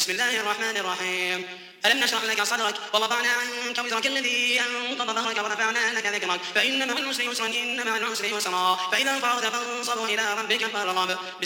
بسم الله الرحمن الرحيم. ألم نشرح لك صدرك ووضعنا عنك وزرك الذي أنقض ظهرك ورفعنا لك ذكرك فإن مع العسر يسرا إن مع العسر يسرا فإذا فرغت فانصب إلى ربك فارغب.